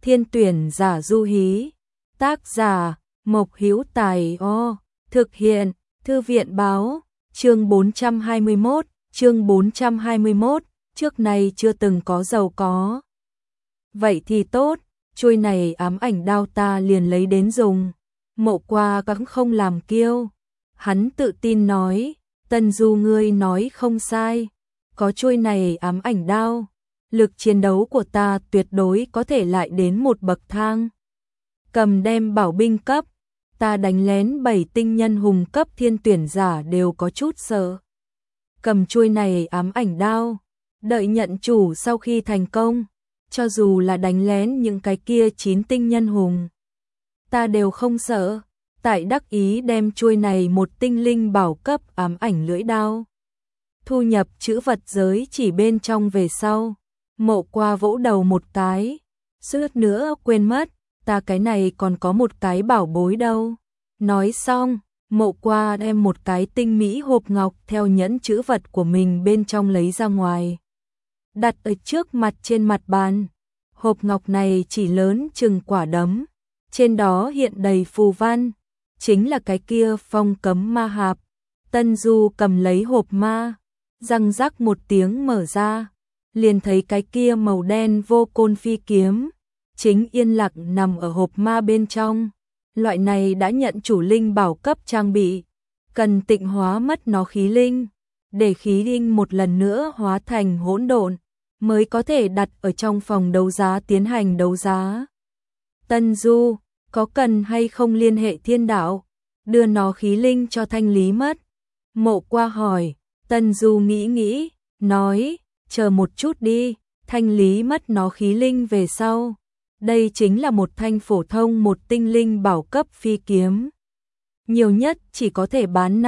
Thiên tuyển giả Du Hí. Tác giả Mộc Hữu Tài. Thực hiện Thư viện báo. Chương 421, trước này chưa từng có giàu có. Vậy thì tốt, chuôi này ám ảnh đao ta liền lấy đến dùng. Mộ Qua cũng không làm kiêu. Hắn tự tin nói, Tân Du ngươi nói không sai. Có chuôi này ám ảnh đao, lực chiến đấu của ta tuyệt đối có thể lại đến một bậc thang. Cầm đem bảo binh cấp, ta đánh lén 7 tinh nhân hùng cấp thiên tuyển giả đều có chút sợ. Cầm chuôi này ám ảnh đao, đợi nhận chủ sau khi thành công, cho dù là đánh lén những cái kia 9 tinh nhân hùng, ta đều không sợ. Tại đắc ý đem chuôi này một tinh linh bảo cấp ám ảnh lưỡi đao thu nhập chữ vật giới chỉ bên trong về sau. Mộ Qua vỗ đầu một cái, suýt nữa quên mất, ta cái này còn có một cái bảo bối đâu. Nói xong, Mộ Qua đem một cái tinh mỹ hộp ngọc theo nhẫn chữ vật của mình bên trong lấy ra ngoài, đặt ở trước mặt trên mặt bàn. Hộp ngọc này chỉ lớn chừng quả đấm, trên đó hiện đầy phù văn, chính là cái kia phong cấm ma hạp. Tân Du cầm lấy hộp ma, răng rắc một tiếng mở ra, liền thấy cái kia màu đen vô côn phi kiếm chính yên lặng nằm ở hộp ma bên trong. Loại này đã nhận chủ linh bảo cấp trang bị, cần tịnh hóa mất nó khí linh, để khí linh một lần nữa hóa thành hỗn độn, mới có thể đặt ở trong phòng đấu giá tiến hành đấu giá. Tân Du, có cần hay không liên hệ thiên đạo, đưa nó khí linh cho thanh lý mất? Mộ Qua hỏi. Tân Du nghĩ nghĩ, nói, chờ một chút đi, thanh lý mất nó khí linh về sau. Đây chính là một thanh phổ thông một tinh linh bảo cấp phi kiếm. Nhiều nhất chỉ có thể bán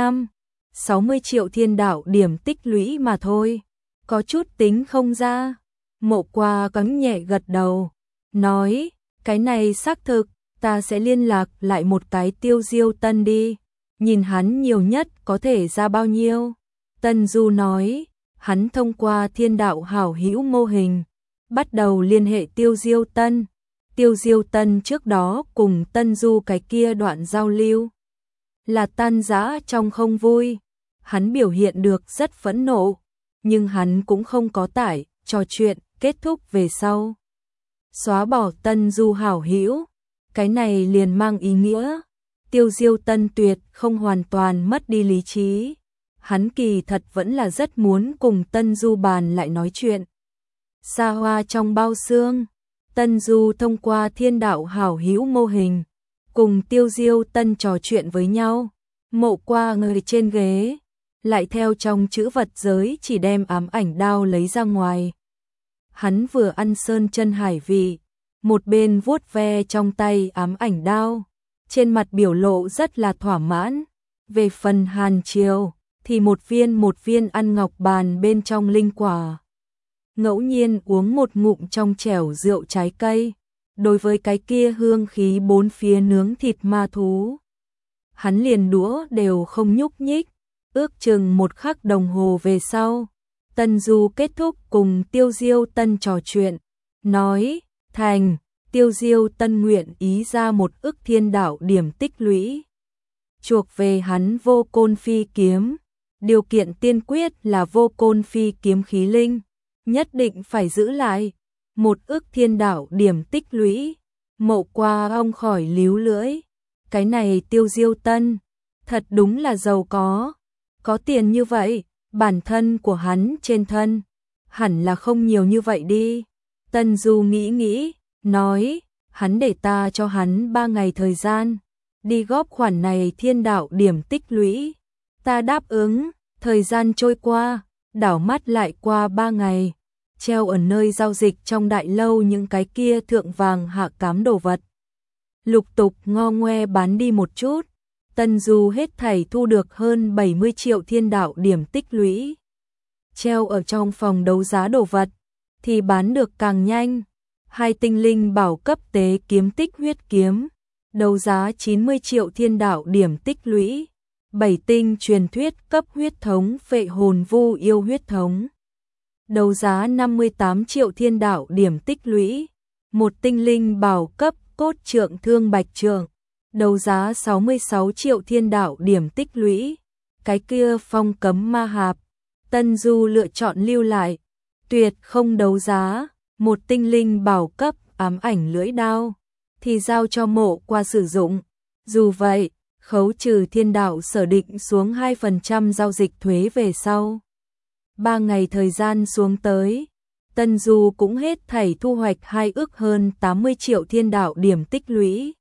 60 triệu thiên đạo điểm tích lũy mà thôi. Có chút tính không ra. Mộ Qua cắn nhẹ gật đầu, nói, cái này xác thực, ta sẽ liên lạc lại một cái Tiêu Diêu Tân đi, nhìn hắn nhiều nhất có thể ra bao nhiêu. Tân Du nói, hắn thông qua thiên đạo hảo hữu mô hình, bắt đầu liên hệ Tiêu Diêu Tân. Tiêu Diêu Tân trước đó cùng Tân Du cái kia đoạn giao lưu là tan rã trong không vui. Hắn biểu hiện được rất phẫn nộ, nhưng hắn cũng không có tải, trò chuyện kết thúc về sau xóa bỏ Tân Du hảo hữu. Cái này liền mang ý nghĩa Tiêu Diêu Tân tuyệt không hoàn toàn mất đi lý trí. Hắn kỳ thật vẫn là rất muốn cùng Tân Du bàn lại nói chuyện. Xa hoa trong bao xương, Tân Du thông qua thiên đạo hảo hữu mô hình, cùng Tiêu Diêu Tân trò chuyện với nhau. Mộ Qua ngồi trên ghế, lại theo trong chữ vật giới chỉ đem ám ảnh đao lấy ra ngoài. Hắn vừa ăn sơn chân hải vị, một bên vuốt ve trong tay ám ảnh đao, trên mặt biểu lộ rất là thỏa mãn. Về phần Hàn Triều thì một viên ăn ngọc bàn bên trong linh quả, ngẫu nhiên uống một ngụm trong chẻo rượu trái cây. Đối với cái kia hương khí bốn phía nướng thịt ma thú, hắn liền đũa đều không nhúc nhích. Ước chừng một khắc đồng hồ về sau, Tân Du kết thúc cùng Tiêu Diêu Tân trò chuyện, nói, thành, Tiêu Diêu Tân nguyện ý ra 1 ức thiên đạo điểm tích lũy, chuộc về hắn vô côn phi kiếm. Điều kiện tiên quyết là vô côn phi kiếm khí linh nhất định phải giữ lại 1 ức thiên đạo điểm tích lũy. Mộ Qua ong khỏi líu lưỡi, cái này Tiêu Diêu Tân thật đúng là giàu có tiền như vậy, bản thân của hắn trên thân hẳn là không nhiều như vậy đi. Tân Du nghĩ, nói, hắn để ta cho hắn 3 ngày thời gian, đi góp khoản này thiên đạo điểm tích lũy. Ta đáp ứng. Thời gian trôi qua, đảo mắt lại qua 3 ngày, treo ở nơi giao dịch trong đại lâu những cái kia thượng vàng hạ cám đồ vật, lục tục ngo ngoe bán đi một chút. Tân Du hết thảy thu được hơn 70 triệu thiên đạo điểm tích lũy. Treo ở trong phòng đấu giá đồ vật thì bán được càng nhanh. 2 tinh linh bảo cấp tế kiếm tích huyết kiếm, đấu giá 90 triệu thiên đạo điểm tích lũy. 7 tinh truyền thuyết cấp huyết thống phệ hồn vu yêu huyết thống, đấu giá 58 triệu thiên đạo điểm tích lũy. một tinh linh bảo cấp cốt trượng thương bạch trượng, đấu giá 66 triệu thiên đạo điểm tích lũy. Cái kia phong cấm ma hạp, Tân Du lựa chọn lưu lại, tuyệt không đấu giá. Một tinh linh bảo cấp ám ảnh lưỡi đao thì giao cho Mộ Qua sử dụng. Dù vậy, khấu trừ thiên đạo sở định xuống 2% giao dịch thuế về sau. 3 ngày thời gian xuống tới, Tân Du cũng hết thảy thu hoạch 2 ức hơn 80 triệu thiên đạo điểm tích lũy.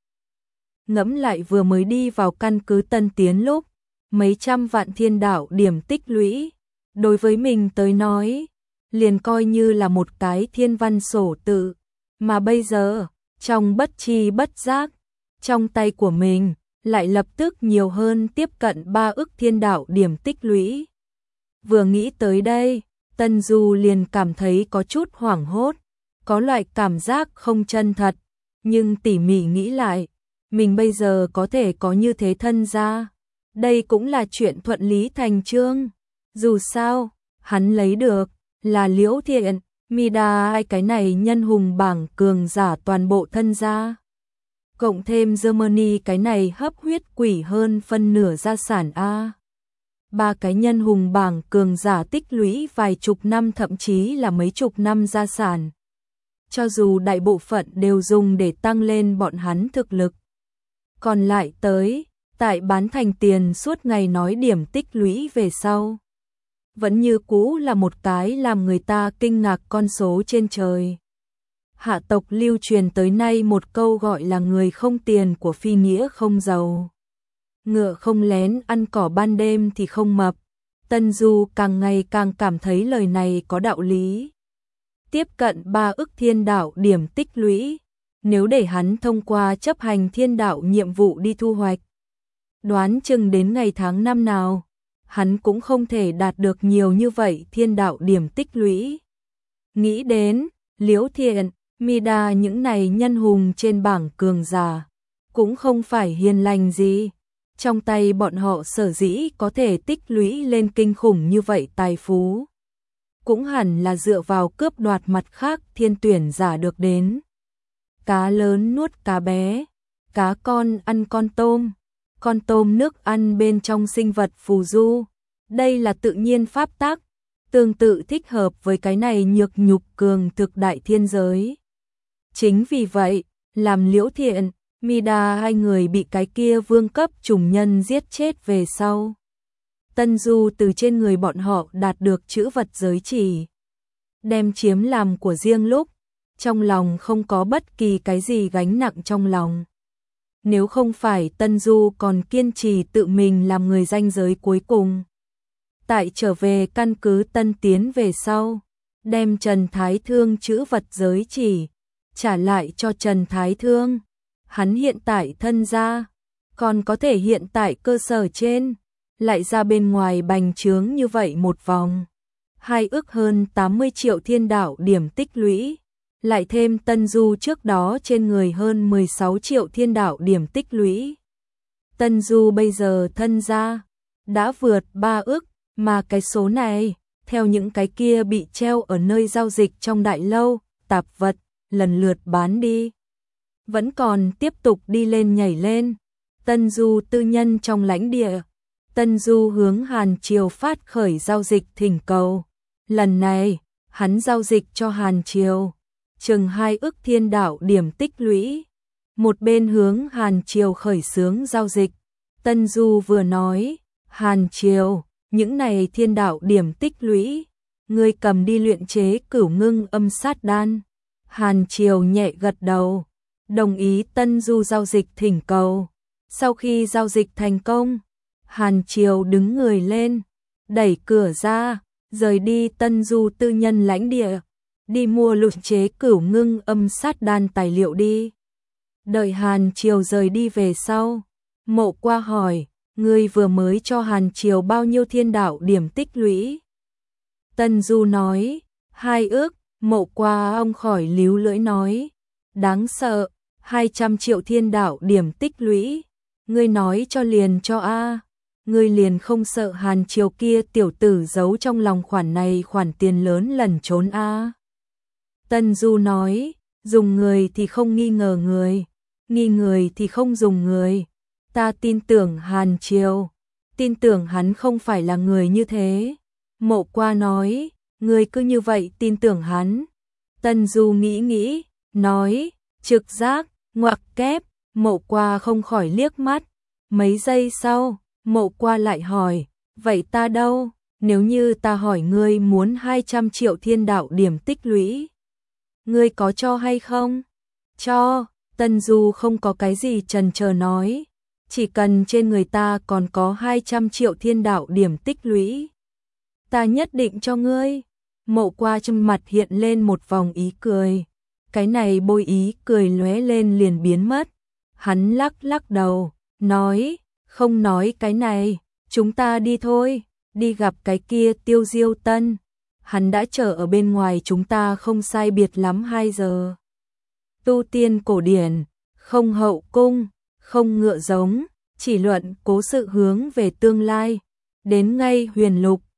Ngẫm lại vừa mới đi vào căn cứ Tân Tiến lúc, mấy trăm vạn thiên đạo điểm tích lũy, đối với mình tới nói, liền coi như là một cái thiên văn sổ tự, mà bây giờ, trong bất tri bất giác, trong tay của mình, lại lập tức nhiều hơn tiếp cận 3 ức thiên đạo điểm tích lũy. Vừa nghĩ tới đây, Tân Du liền cảm thấy có chút hoảng hốt, có loại cảm giác không chân thật, nhưng tỉ mỉ nghĩ lại, mình bây giờ có thể có như thế thân gia, đây cũng là chuyện thuận lý thành chương. Dù sao, hắn lấy được là Liễu Thiện, Mida hai cái này nhân hùng bảng cường giả toàn bộ thân gia. Cộng thêm Germany cái này hấp huyết quỷ hơn phân nửa gia sản A. 3 cái nhân hùng bảng cường giả tích lũy vài chục năm thậm chí là mấy chục năm gia sản. Cho dù đại bộ phận đều dùng để tăng lên bọn hắn thực lực. Còn lại tới, tại bán thành tiền suốt ngày nói điểm tích lũy về sau. Vẫn như cũ là một cái làm người ta kinh ngạc con số trên trời. Hạ tộc lưu truyền tới nay một câu gọi là người không tiền của phi nghĩa không giàu. Ngựa không lén ăn cỏ ban đêm thì không mập. Tân Du càng ngày càng cảm thấy lời này có đạo lý. Tiếp cận 3 ức thiên đạo điểm tích lũy, nếu để hắn thông qua chấp hành thiên đạo nhiệm vụ đi thu hoạch, đoán chừng đến ngày tháng năm nào, hắn cũng không thể đạt được nhiều như vậy thiên đạo điểm tích lũy. Nghĩ đến, Liễu Thiện, Mida những này nhân hùng trên bảng cường giả, cũng không phải hiền lành gì. Trong tay bọn họ sở dĩ có thể tích lũy lên kinh khủng như vậy tài phú, cũng hẳn là dựa vào cướp đoạt mặt khác thiên tuyển giả được đến. Cá lớn nuốt cá bé, cá con ăn con tôm nước ăn bên trong sinh vật phù du. Đây là tự nhiên pháp tắc, tương tự thích hợp với cái này nhược nhục cường thực đại thiên giới. Chính vì vậy, làm Liễu Thiện, Mida hai người bị cái kia vương cấp trùng nhân giết chết về sau. Tân Du từ trên người bọn họ đạt được chữ vật giới chỉ, đem chiếm làm của riêng lúc, trong lòng không có bất kỳ cái gì gánh nặng trong lòng. Nếu không phải Tân Du còn kiên trì tự mình làm người ranh giới cuối cùng. Tại trở về căn cứ Tân Tiến về sau, đem Trần Thái Thương chữ vật giới chỉ, trả lại cho Trần Thái Thương. Hắn hiện tại thân gia, còn có thể hiện tại cơ sở trên, lại ra bên ngoài bành trướng như vậy một vòng. 2 ức hơn 80 triệu thiên đạo điểm tích lũy, lại thêm Tân Du trước đó trên người hơn 16 triệu thiên đạo điểm tích lũy. Tân Du bây giờ thân gia đã vượt 3 ức, mà cái số này, theo những cái kia bị treo ở nơi giao dịch trong đại lâu, tạp vật, lần lượt bán đi. Vẫn còn tiếp tục đi lên nhảy lên. Tân Du tư nhân trong lãnh địa. Tân Du hướng Hàn Triều phát khởi giao dịch thỉnh cầu. Lần này, hắn giao dịch cho Hàn Triều chừng 2 ức thiên đạo điểm tích lũy. Một bên hướng Hàn Triều khởi xướng giao dịch. Tân Du vừa nói, Hàn Triều, những này thiên đạo điểm tích lũy, ngươi cầm đi luyện chế cửu ngưng âm sát đan. Hàn Triều nhẹ gật đầu, đồng ý Tân Du giao dịch thỉnh cầu. Sau khi giao dịch thành công, Hàn Triều đứng người lên, đẩy cửa ra, rời đi Tân Du tư nhân lãnh địa, đi mua luyện chế cửu ngưng âm sát đan tài liệu đi. Đợi Hàn Triều rời đi về sau, Mộ Qua hỏi, ngươi vừa mới cho Hàn Triều bao nhiêu thiên đạo điểm tích lũy? Tân Du nói, 2 ức. Mộ Qua ông khỏi líu lưỡi nói, đáng sợ, 200 triệu thiên đạo điểm tích lũy, ngươi nói cho liền cho a, ngươi liền không sợ Hàn Triều kia tiểu tử giấu trong lòng khoản này khoản tiền lớn lẩn trốn a? Tân Du nói, dùng người thì không nghi ngờ người, nghi người thì không dùng người. Ta tin tưởng Hàn Triều, tin tưởng hắn không phải là người như thế. Mộ Qua nói, ngươi cứ như vậy tin tưởng hắn. Tân Du nghĩ nghĩ, nói, trực giác, ngoặc kép. Mộ Qua không khỏi liếc mắt. Mấy giây sau, Mộ Qua lại hỏi, vậy ta đâu? Nếu như ta hỏi ngươi muốn 200 triệu thiên đạo điểm tích lũy, ngươi có cho hay không? Cho. Tân Du không có cái gì chần chờ nói, chỉ cần trên người ta còn có 200 triệu thiên đạo điểm tích lũy, ta nhất định cho ngươi. Mộ Qua trên mặt hiện lên một vòng ý cười, cái này bôi ý cười lóe lên liền biến mất. Hắn lắc lắc đầu, nói, không nói cái này, chúng ta đi thôi, đi gặp cái kia Tiêu Diêu Tân. Hắn đã chờ ở bên ngoài chúng ta không sai biệt lắm 2 giờ. Tu tiên cổ điển, không hậu cung, không ngựa giống, chỉ luận cố sự hướng về tương lai, đến ngay huyền lục.